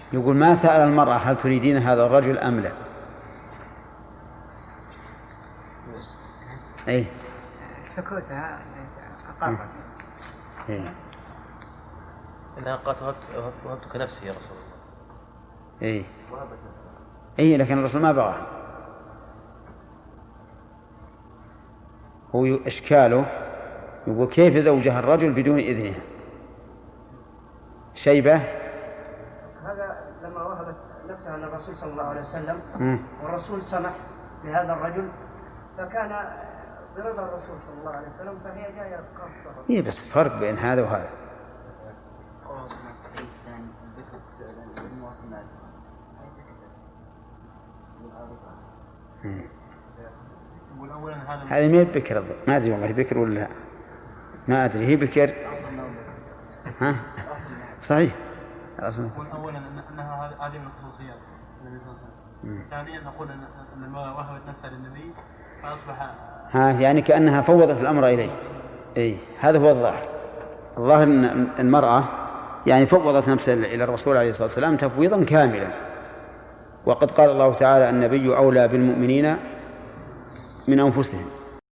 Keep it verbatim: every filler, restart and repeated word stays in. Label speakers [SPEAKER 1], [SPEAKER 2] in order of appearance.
[SPEAKER 1] يقول ما سأل المرأة هل تريدين هذا الرجل أم لا. ايه
[SPEAKER 2] سكوتها أقرت.
[SPEAKER 1] ايه
[SPEAKER 3] إنها قالت وهبتك نفسي يا رسول الله.
[SPEAKER 1] ايه ايه لكن الرسول ما بغى. هو إشكاله يقول كيف زوجها الرجل بدون إذنها. شيبة
[SPEAKER 2] هذا لما وهبت نفسها للرسول صلى الله عليه وسلم
[SPEAKER 1] م.
[SPEAKER 2] والرسول سمح لهذا الرجل فكان برضا الرسول صلى الله عليه وسلم فهي جاية قاصة.
[SPEAKER 1] إيه بس فرق بين هذا وهذا. هذه ما هي بكر ما أدري والله بكر ولا لا ما أدري هي بكر. ها صحيح.
[SPEAKER 4] أولا أنها هذه من خصوصيات النبي صلى الله عليه وسلم. ثانيا نقول أن المرأة وهبت نفسها للنبي فأصبح
[SPEAKER 1] ها يعني كأنها فوضت الأمر إليه. إيه هذا هو الظاهر. الظاهر أن المرأة يعني فوضت نفسها إلى الرسول عليه الصلاة والسلام تفويضا كاملا. وقد قال الله تعالى النبي أولى بالمؤمنين من أنفسهم.